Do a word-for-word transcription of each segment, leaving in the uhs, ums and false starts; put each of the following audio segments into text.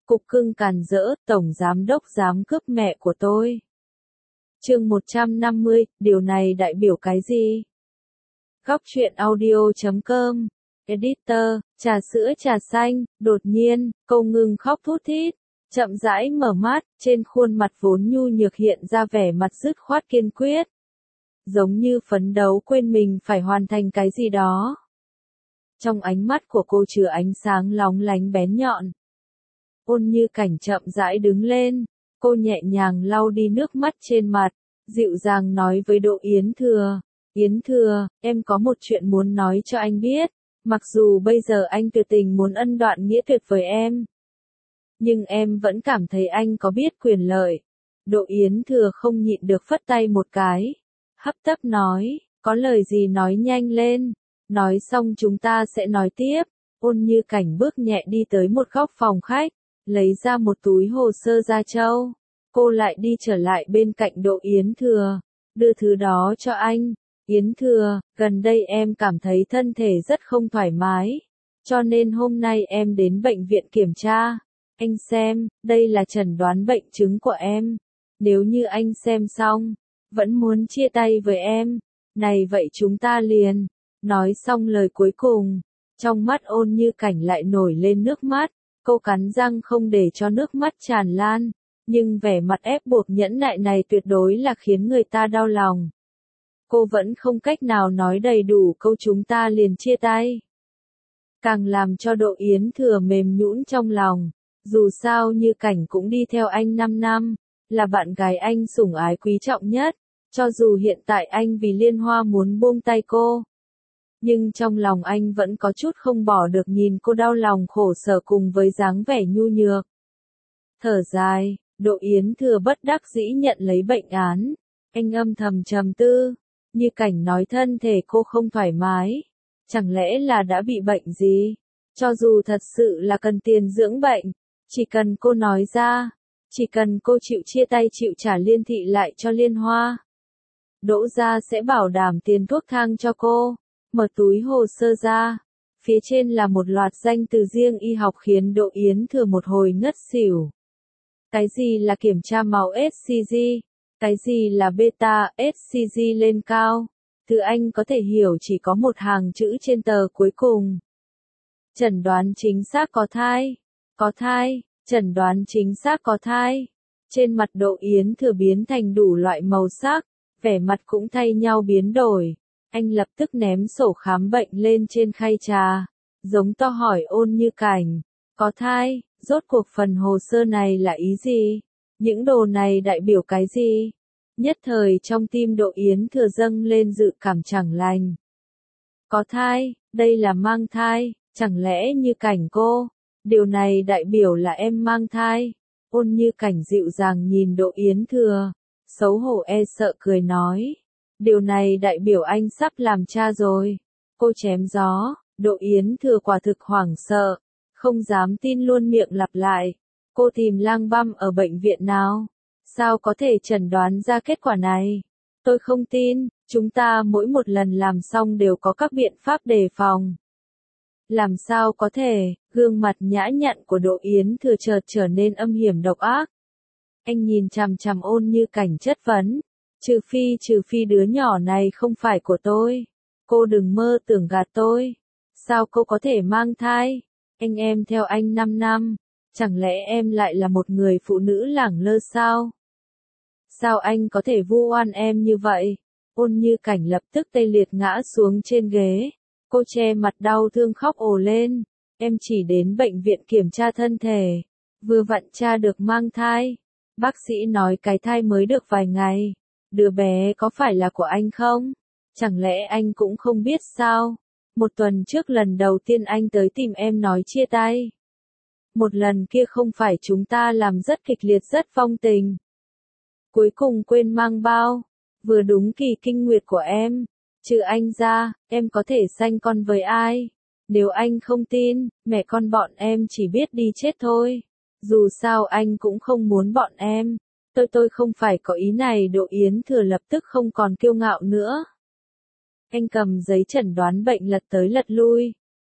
Cục cưng càn rỡ, tổng giám đốc dám cướp mẹ của tôi. Chương một trăm năm mươi, điều này đại biểu cái gì? Góc truyện audio chấm com, Editor, trà sữa trà xanh, đột nhiên, cô ngừng khóc thút thít, chậm rãi mở mắt, trên khuôn mặt vốn nhu nhược hiện ra vẻ mặt dứt khoát kiên quyết. Giống như phấn đấu quên mình phải hoàn thành cái gì đó. Trong ánh mắt của cô chứa ánh sáng lóng lánh bén nhọn. Ôn Như Cảnh chậm rãi đứng lên, cô nhẹ nhàng lau đi nước mắt trên mặt, dịu dàng nói với Đỗ Yến Thừa, Yến Thừa, em có một chuyện muốn nói cho anh biết, mặc dù bây giờ anh tuyệt tình muốn ân đoạn nghĩa tuyệt với em. Nhưng em vẫn cảm thấy anh có biết quyền lợi. Đỗ Yến Thừa không nhịn được phất tay một cái, hấp tấp nói, có lời gì nói nhanh lên, nói xong chúng ta sẽ nói tiếp. Ôn Như Cảnh bước nhẹ đi tới một góc phòng khách, lấy ra một túi hồ sơ da trâu. Cô lại đi trở lại bên cạnh Đỗ Yến Thừa, đưa thứ đó cho anh. Yến Thừa, gần đây em cảm thấy thân thể rất không thoải mái, cho nên hôm nay em đến bệnh viện kiểm tra. Anh xem, đây là chẩn đoán bệnh chứng của em. Nếu như anh xem xong, vẫn muốn chia tay với em, này vậy chúng ta liền. Nói xong lời cuối cùng, trong mắt Ôn Như Cảnh lại nổi lên nước mắt. Cô cắn răng không để cho nước mắt tràn lan, nhưng vẻ mặt ép buộc nhẫn nại này tuyệt đối là khiến người ta đau lòng. Cô vẫn không cách nào nói đầy đủ câu chúng ta liền chia tay. Càng làm cho Đỗ Yến Thừa mềm nhũn trong lòng, dù sao Như Cảnh cũng đi theo anh năm năm, là bạn gái anh sủng ái quý trọng nhất, cho dù hiện tại anh vì Liên Hoa muốn buông tay cô. Nhưng trong lòng anh vẫn có chút không bỏ được nhìn cô đau lòng khổ sở cùng với dáng vẻ nhu nhược. Thở dài, Đỗ Yến Thừa bất đắc dĩ nhận lấy bệnh án. Anh âm thầm trầm tư, Như Cảnh nói thân thể cô không thoải mái. Chẳng lẽ là đã bị bệnh gì? Cho dù thật sự là cần tiền dưỡng bệnh, chỉ cần cô nói ra, chỉ cần cô chịu chia tay chịu trả Liên Thị lại cho Liên Hoa, Đỗ gia sẽ bảo đảm tiền thuốc thang cho cô. Mở túi hồ sơ ra, phía trên là một loạt danh từ riêng y học khiến Đỗ Yến Thừa một hồi ngất xỉu. Cái gì là kiểm tra máu ét xê giê? Cái gì là beta ét xê giê lên cao? Thứ anh có thể hiểu chỉ có một hàng chữ trên tờ cuối cùng. Chẩn đoán chính xác có thai. Có thai, chẩn đoán chính xác có thai. Trên mặt Đỗ Yến Thừa biến thành đủ loại màu sắc, vẻ mặt cũng thay nhau biến đổi. Anh lập tức ném sổ khám bệnh lên trên khay trà, giống to hỏi Ôn Như Cảnh, có thai, rốt cuộc phần hồ sơ này là ý gì? Những đồ này đại biểu cái gì? Nhất thời trong tim Đỗ Yến Thừa dâng lên dự cảm chẳng lành. Có thai, đây là mang thai, chẳng lẽ Như Cảnh cô, điều này đại biểu là em mang thai? Ôn Như Cảnh dịu dàng nhìn Đỗ Yến Thừa, xấu hổ e sợ cười nói. Điều này đại biểu anh sắp làm cha rồi. Cô chém gió, Đỗ Yến Thừa quả thực hoảng sợ, không dám tin luôn miệng lặp lại. Cô tìm lang băm ở bệnh viện nào? Sao có thể chẩn đoán ra kết quả này? Tôi không tin, chúng ta mỗi một lần làm xong đều có các biện pháp đề phòng. Làm sao có thể? Gương mặt nhã nhặn của Đỗ Yến Thừa chợt trở nên âm hiểm độc ác. Anh nhìn chằm chằm Ôn Như Cảnh chất vấn. Trừ phi trừ phi đứa nhỏ này không phải của tôi. Cô đừng mơ tưởng gạt tôi. Sao cô có thể mang thai? Anh em theo anh năm năm. Chẳng lẽ em lại là một người phụ nữ lẳng lơ sao? Sao anh có thể vu oan em như vậy? Ôn Như Cảnh lập tức tê liệt ngã xuống trên ghế. Cô che mặt đau thương khóc ồ lên. Em chỉ đến bệnh viện kiểm tra thân thể. Vừa vặn tra được mang thai. Bác sĩ nói cái thai mới được vài ngày. Đứa bé có phải là của anh không? Chẳng lẽ anh cũng không biết sao? Một tuần trước lần đầu tiên anh tới tìm em nói chia tay. Một lần kia không phải chúng ta làm rất kịch liệt rất phong tình. Cuối cùng quên mang bao. Vừa đúng kỳ kinh nguyệt của em. Trừ anh ra, em có thể sanh con với ai? Nếu anh không tin, mẹ con bọn em chỉ biết đi chết thôi. Dù sao anh cũng không muốn bọn em. Tôi tôi không phải có ý này. Đỗ Yến Thừa lập tức không còn kiêu ngạo nữa. Anh cầm giấy chẩn đoán bệnh lật tới lật lui.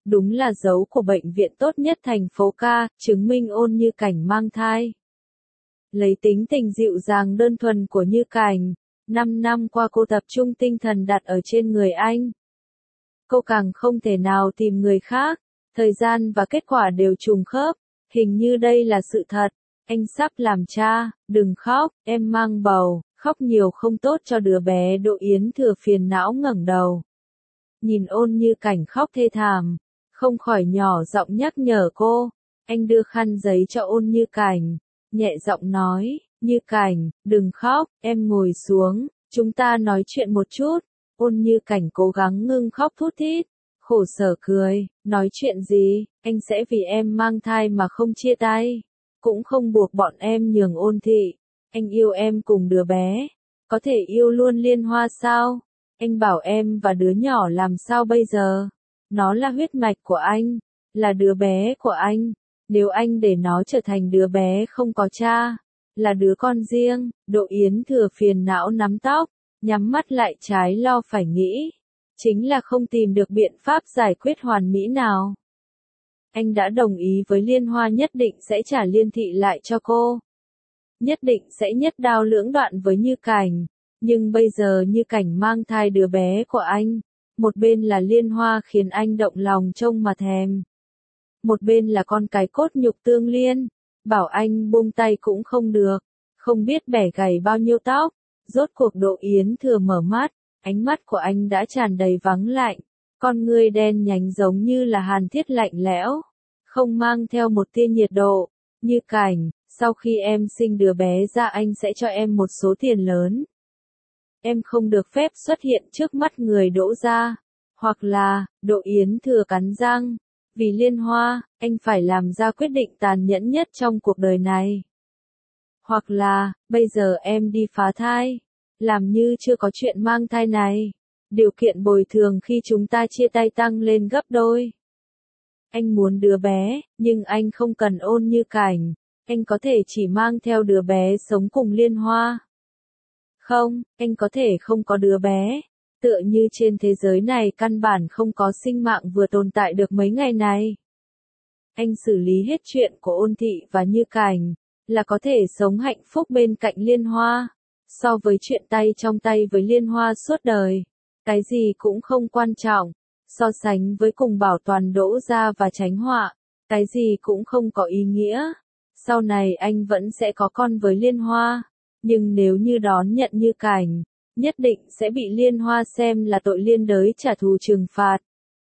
đúng là dấu của bệnh viện tốt nhất thành phố ca, chứng minh Ôn Như Cảnh mang thai. Lấy tính tình dịu dàng đơn thuần của Như Cảnh, năm năm qua cô tập trung tinh thần đặt ở trên người anh. Cô càng không thể nào tìm người khác, thời gian và kết quả đều trùng khớp, hình như đây là sự thật. Anh sắp làm cha, đừng khóc, em mang bầu, khóc nhiều không tốt cho đứa bé. Đỗ Yến Thừa phiền não ngẩng đầu. Nhìn Ôn Như Cảnh khóc thê thảm, không khỏi nhỏ giọng nhắc nhở cô. Anh đưa khăn giấy cho Ôn Như Cảnh, nhẹ giọng nói, Như Cảnh, đừng khóc, em ngồi xuống, chúng ta nói chuyện một chút. Ôn Như Cảnh cố gắng ngưng khóc thút thít, khổ sở cười, nói chuyện gì, anh sẽ vì em mang thai mà không chia tay, cũng không buộc bọn em nhường Ôn thị, anh yêu em cùng đứa bé, có thể yêu luôn Liên Hoa sao? Anh bảo em và đứa nhỏ làm sao bây giờ? Nó là huyết mạch của anh, là đứa bé của anh, nếu anh để nó trở thành đứa bé không có cha, là đứa con riêng. Đỗ Yến Thừa phiền não nắm tóc, nhắm mắt lại trái lo phải nghĩ, chính là không tìm được biện pháp giải quyết hoàn mỹ nào. Anh đã đồng ý với Liên Hoa nhất định sẽ trả Liên thị lại cho cô. Nhất định sẽ nhất đao lưỡng đoạn với Như Cảnh, nhưng bây giờ Như Cảnh mang thai đứa bé của anh, một bên là Liên Hoa khiến anh động lòng trông mà thèm. Một bên là con cái cốt nhục tương liên, bảo anh buông tay cũng không được, không biết bẻ gãy bao nhiêu tóc. Rốt cuộc Đỗ Yến Thừa mở mắt, ánh mắt của anh đã tràn đầy vắng lạnh, con ngươi đen nhánh giống như là hàn thiết lạnh lẽo, không mang theo một tia nhiệt độ. Như Cảnh, sau khi em sinh đứa bé ra anh sẽ cho em một số tiền lớn. Em không được phép xuất hiện trước mắt người Đỗ gia, hoặc là, Đỗ Yến Thừa cắn răng, vì Liên Hoa, anh phải làm ra quyết định tàn nhẫn nhất trong cuộc đời này. Hoặc là, bây giờ em đi phá thai, làm như chưa có chuyện mang thai này, điều kiện bồi thường khi chúng ta chia tay tăng lên gấp đôi. Anh muốn đứa bé, nhưng anh không cần Ôn Như Cảnh, anh có thể chỉ mang theo đứa bé sống cùng Liên Hoa. Không, anh có thể không có đứa bé, tựa như trên thế giới này căn bản không có sinh mạng vừa tồn tại được mấy ngày này. Anh xử lý hết chuyện của Ôn thị và Như Cảnh, là có thể sống hạnh phúc bên cạnh Liên Hoa, so với chuyện tay trong tay với Liên Hoa suốt đời, cái gì cũng không quan trọng, so sánh với cùng bảo toàn Đỗ gia và tránh họa, cái gì cũng không có ý nghĩa. Sau này anh vẫn sẽ có con với Liên Hoa, nhưng nếu như đón nhận Như Cảnh, nhất định sẽ bị Liên Hoa xem là tội liên đới trả thù trừng phạt,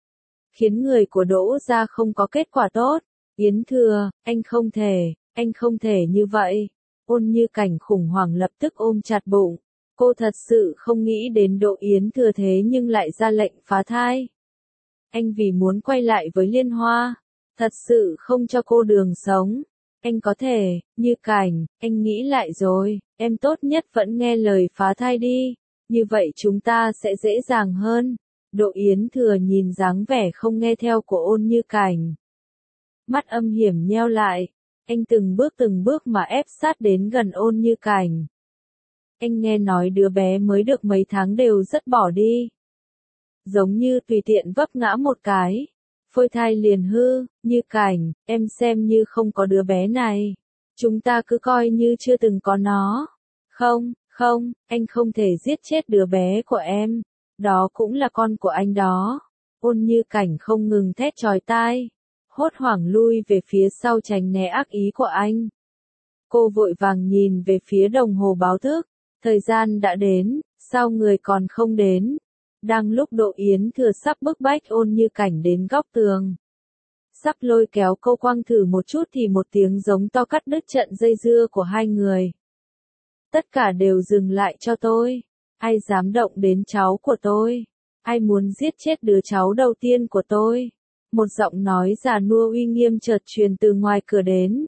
khiến người của Đỗ gia không có kết quả tốt. Yến Thừa, anh không thể, anh không thể như vậy. Ôn Như Cảnh khủng hoảng lập tức ôm chặt bụng, cô thật sự không nghĩ đến Đỗ Yến Thừa thế nhưng lại ra lệnh phá thai. Anh vì muốn quay lại với Liên Hoa, thật sự không cho cô đường sống. Anh có thể, Như Cảnh, anh nghĩ lại rồi, em tốt nhất vẫn nghe lời phá thai đi, như vậy chúng ta sẽ dễ dàng hơn. Đỗ Yến Thừa nhìn dáng vẻ không nghe theo của Ôn Như Cảnh, mắt âm hiểm nheo lại, anh từng bước từng bước mà ép sát đến gần Ôn Như Cảnh. Anh nghe nói đứa bé mới được mấy tháng đều rất bỏ đi, giống như tùy tiện vấp ngã một cái, phôi thai liền hư. Như Cảnh, em xem như không có đứa bé này, chúng ta cứ coi như chưa từng có nó. Không, không, anh không thể giết chết đứa bé của em, đó cũng là con của anh đó. Ôn Như Cảnh không ngừng thét chói tai, hốt hoảng lui về phía sau tránh né ác ý của anh. Cô vội vàng nhìn về phía đồng hồ báo thức, thời gian đã đến, sao người còn không đến? Đang lúc Đỗ Yến Thừa sắp bức bách Ôn Như Cảnh đến góc tường, sắp lôi kéo cô quăng thử một chút thì một tiếng giống to cắt đứt trận dây dưa của hai người. Tất cả đều dừng lại cho tôi, ai dám động đến cháu của tôi, ai muốn giết chết đứa cháu đầu tiên của tôi. Một giọng nói già nua uy nghiêm chợt truyền từ ngoài cửa đến.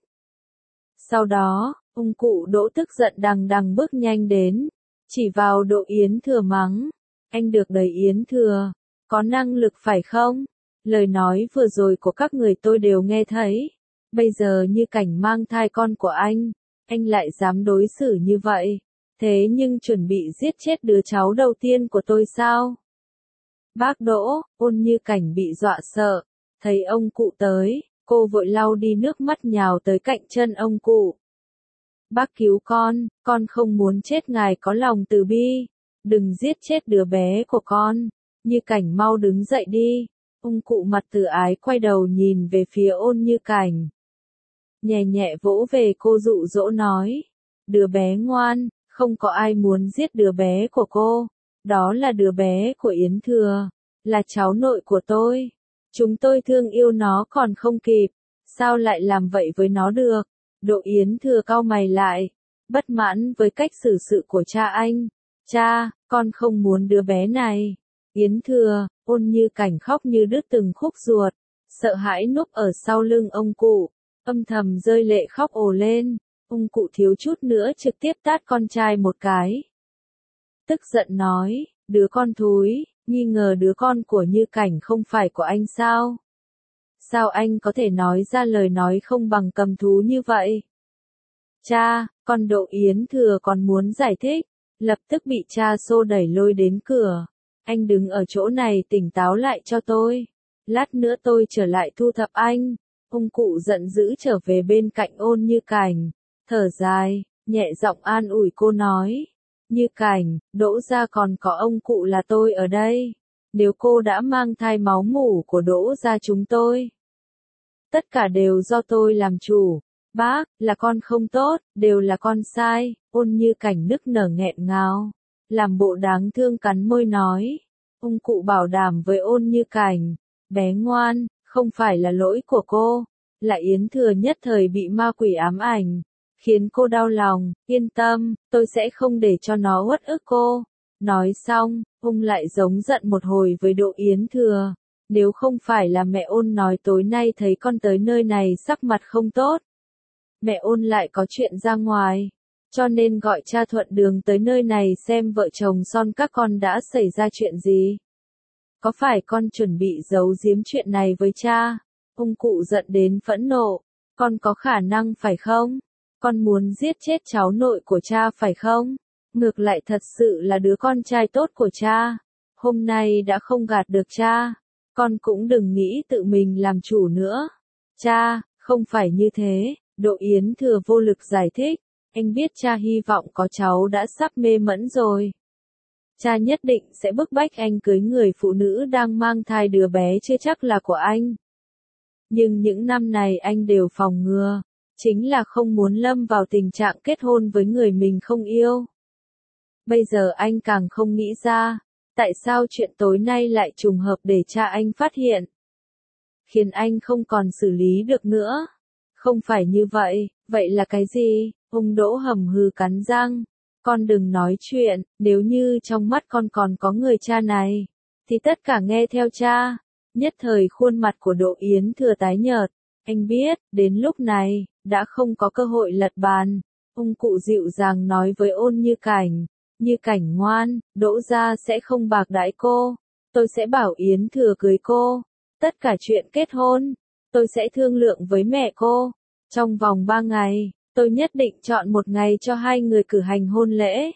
Sau đó, ông cụ Đỗ tức giận đằng đằng bước nhanh đến, chỉ vào Đỗ Yến Thừa mắng, anh được đầy Yến Thừa, có năng lực phải không? Lời nói vừa rồi của các người tôi đều nghe thấy, bây giờ Như Cảnh mang thai con của anh, anh lại dám đối xử như vậy, thế nhưng chuẩn bị giết chết đứa cháu đầu tiên của tôi sao? Bác Đỗ, Ôn Như Cảnh bị dọa sợ, Thấy ông cụ tới, cô vội lau đi nước mắt nhào tới cạnh chân ông cụ. Bác cứu con, con không muốn chết, ngài có lòng từ bi, đừng giết chết đứa bé của con. Như Cảnh mau đứng dậy đi. Ông cụ mặt từ ái quay đầu nhìn về phía Ôn Như Cảnh. Nhẹ nhẹ vỗ về cô dụ dỗ nói. Đứa bé ngoan, không có ai muốn giết đứa bé của cô. Đó là đứa bé của Yến Thừa, là cháu nội của tôi. Chúng tôi thương yêu nó còn không kịp, sao lại làm vậy với nó được? Đỗ Yến Thừa cau mày lại, bất mãn với cách xử sự của cha anh. Cha, con không muốn đứa bé này. Yến Thừa, Ôn Như Cảnh khóc như đứt từng khúc ruột, sợ hãi núp ở sau lưng ông cụ, âm thầm rơi lệ khóc ồ lên. Ông cụ thiếu chút nữa trực tiếp tát con trai một cái. Tức giận nói, đứa con thúi, nghi ngờ đứa con của Như Cảnh không phải của anh sao? Sao anh có thể nói ra lời nói không bằng cầm thú như vậy? Cha, con Đỗ Yến Thừa còn muốn giải thích, lập tức bị cha xô đẩy lôi đến cửa. Anh đứng ở chỗ này tỉnh táo lại cho tôi. Lát nữa tôi trở lại thu thập anh. Ông cụ giận dữ trở về bên cạnh Ôn Như Cảnh, thở dài, nhẹ giọng an ủi cô nói. Như Cảnh, Đỗ gia còn có ông cụ là tôi ở đây. Nếu cô đã mang thai máu mủ của Đỗ gia chúng tôi, tất cả đều do tôi làm chủ. Bác, là con không tốt, đều là con sai. Ôn Như Cảnh nức nở nghẹn ngào, làm bộ đáng thương cắn môi nói. Ông cụ bảo đảm với Ôn Như Cảnh, bé ngoan, không phải là lỗi của cô, là Yến Thừa nhất thời bị ma quỷ ám ảnh, khiến cô đau lòng. Yên tâm, tôi sẽ không để cho nó uất ức cô. Nói xong, ông lại giống giận một hồi với Đỗ Yến Thừa. Nếu không phải là mẹ Ôn nói tối nay thấy con tới nơi này sắc mặt không tốt, mẹ Ôn lại có chuyện ra ngoài, cho nên gọi cha thuận đường tới nơi này xem vợ chồng son các con đã xảy ra chuyện gì. Có phải con chuẩn bị giấu giếm chuyện này với cha? Ông cụ giận đến phẫn nộ. Con có khả năng phải không? Con muốn giết chết cháu nội của cha phải không? Ngược lại thật sự là đứa con trai tốt của cha. Hôm nay đã không gạt được cha, con cũng đừng nghĩ tự mình làm chủ nữa. Cha, không phải như thế. Đỗ Yến Thừa vô lực giải thích. Anh biết cha hy vọng có cháu đã sắp mê mẫn rồi. Cha nhất định sẽ bức bách anh cưới người phụ nữ đang mang thai đứa bé chưa chắc là của anh. Nhưng những năm này anh đều phòng ngừa, chính là không muốn lâm vào tình trạng kết hôn với người mình không yêu. Bây giờ anh càng không nghĩ ra, tại sao chuyện tối nay lại trùng hợp để cha anh phát hiện, khiến anh không còn xử lý được nữa. Không phải như vậy, vậy là cái gì? Ông Đỗ hầm hừ cắn răng. Con đừng nói chuyện, nếu như trong mắt con còn có người cha này, thì tất cả nghe theo cha. Nhất thời khuôn mặt của Đỗ Yến Thừa tái nhợt. Anh biết, đến lúc này, đã không có cơ hội lật bàn. Ông cụ dịu dàng nói với Ôn Như Cảnh. Như Cảnh ngoan, Đỗ gia sẽ không bạc đãi cô. Tôi sẽ bảo Yến Thừa cưới cô. Tất cả chuyện kết hôn, tôi sẽ thương lượng với mẹ cô. Trong vòng ba ngày, tôi nhất định chọn một ngày cho hai người cử hành hôn lễ.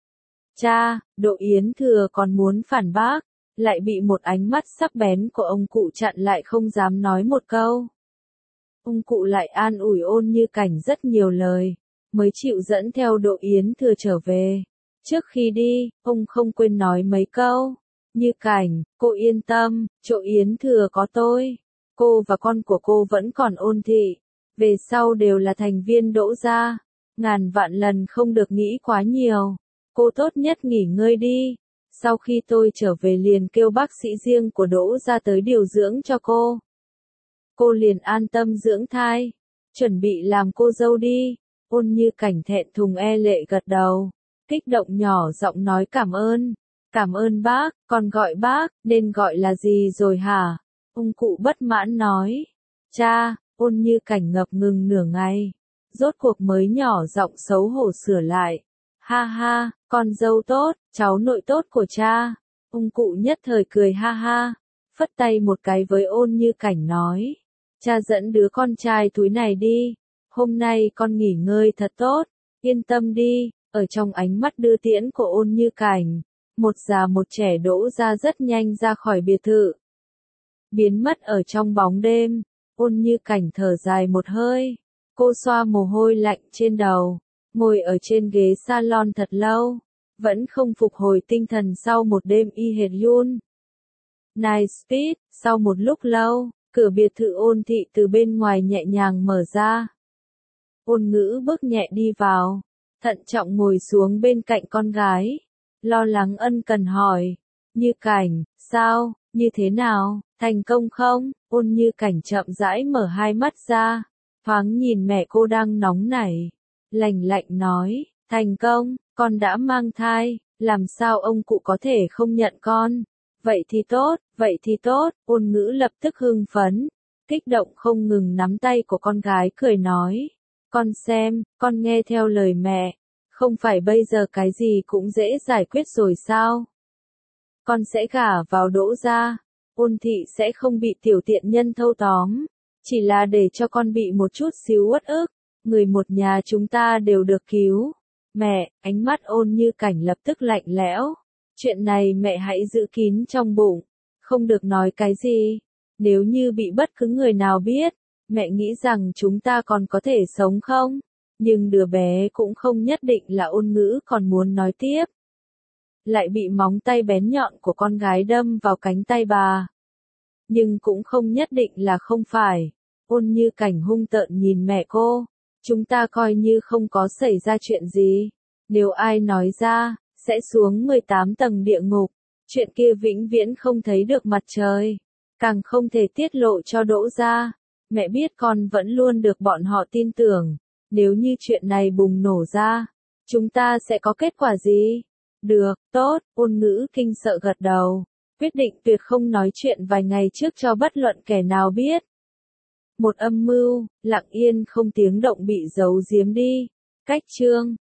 Cha, Đỗ Yến Thừa còn muốn phản bác, lại bị một ánh mắt sắc bén của ông cụ chặn lại không dám nói một câu. Ông cụ lại an ủi Ôn Như Cảnh rất nhiều lời, mới chịu dẫn theo Đỗ Yến Thừa trở về. Trước khi đi, ông không quên nói mấy câu. Như Cảnh, cô yên tâm, chỗ Yến Thừa có tôi. Cô và con của cô vẫn còn Ôn thị. Về sau đều là thành viên Đỗ gia. Ngàn vạn lần không được nghĩ quá nhiều. Cô tốt nhất nghỉ ngơi đi. Sau khi tôi trở về liền kêu bác sĩ riêng của Đỗ gia tới điều dưỡng cho cô. Cô liền an tâm dưỡng thai. Chuẩn bị làm cô dâu đi. Ôn Như Cảnh thẹn thùng e lệ gật đầu. Kích động nhỏ giọng nói cảm ơn. Cảm ơn bác, còn gọi bác, nên gọi là gì rồi hả? Ông cụ bất mãn nói. Cha, Ôn Như Cảnh ngập ngừng nửa ngày. Rốt cuộc mới nhỏ giọng xấu hổ sửa lại. Ha ha, con dâu tốt, cháu nội tốt của cha. Ông cụ nhất thời cười ha ha. Phất tay một cái với Ôn Như Cảnh nói. Cha dẫn đứa con trai thúi này đi. Hôm nay con nghỉ ngơi thật tốt. Yên tâm đi. Ở trong ánh mắt đưa tiễn của Ôn Như Cảnh, một già một trẻ Đỗ gia rất nhanh ra khỏi biệt thự. biến mất ở trong bóng đêm. Ôn Như Cảnh thở dài một hơi, cô xoa mồ hôi lạnh trên đầu, ngồi ở trên ghế salon thật lâu, vẫn không phục hồi tinh thần sau một đêm y hệt Yun. Night Speed, sau một lúc lâu, cửa biệt thự Ôn Thị từ bên ngoài nhẹ nhàng mở ra. Ôn Ngữ bước nhẹ đi vào, thận trọng ngồi xuống bên cạnh con gái, lo lắng ân cần hỏi, Như Cảnh, sao, như thế nào, thành công không? Ôn Như Cảnh chậm rãi mở hai mắt ra, thoáng nhìn mẹ cô đang nóng nảy, lạnh lạnh nói, thành công, con đã mang thai, làm sao ông cụ có thể không nhận con? Vậy thì tốt, vậy thì tốt, Ôn Ngữ lập tức hưng phấn, kích động không ngừng nắm tay của con gái cười nói, con xem, con nghe theo lời mẹ, không phải bây giờ cái gì cũng dễ giải quyết rồi sao? Con sẽ gả vào Đỗ gia, Ôn Thị sẽ không bị tiểu tiện nhân thâu tóm, chỉ là để cho con bị một chút xíu uất ức, người một nhà chúng ta đều được cứu. Mẹ, ánh mắt Ôn Như Cảnh lập tức lạnh lẽo, chuyện này mẹ hãy giữ kín trong bụng, không được nói cái gì, nếu như bị bất cứ người nào biết, mẹ nghĩ rằng chúng ta còn có thể sống không? Nhưng đứa bé cũng không nhất định là Ôn Ngữ còn muốn nói tiếp. Lại bị móng tay bén nhọn của con gái đâm vào cánh tay bà. Nhưng cũng không nhất định là không phải. Ôn Như Cảnh hung tợn nhìn mẹ cô. Chúng ta coi như không có xảy ra chuyện gì. Nếu ai nói ra, sẽ xuống mười tám tầng địa ngục. Chuyện kia vĩnh viễn không thấy được mặt trời. Càng không thể tiết lộ cho Đỗ gia. Mẹ biết con vẫn luôn được bọn họ tin tưởng. Nếu như chuyện này bùng nổ ra, chúng ta sẽ có kết quả gì? Được, tốt, Ôn Ngữ kinh sợ gật đầu, quyết định tuyệt không nói chuyện vài ngày trước cho bất luận kẻ nào biết. Một âm mưu, lặng yên không tiếng động bị giấu giếm đi. Cách chương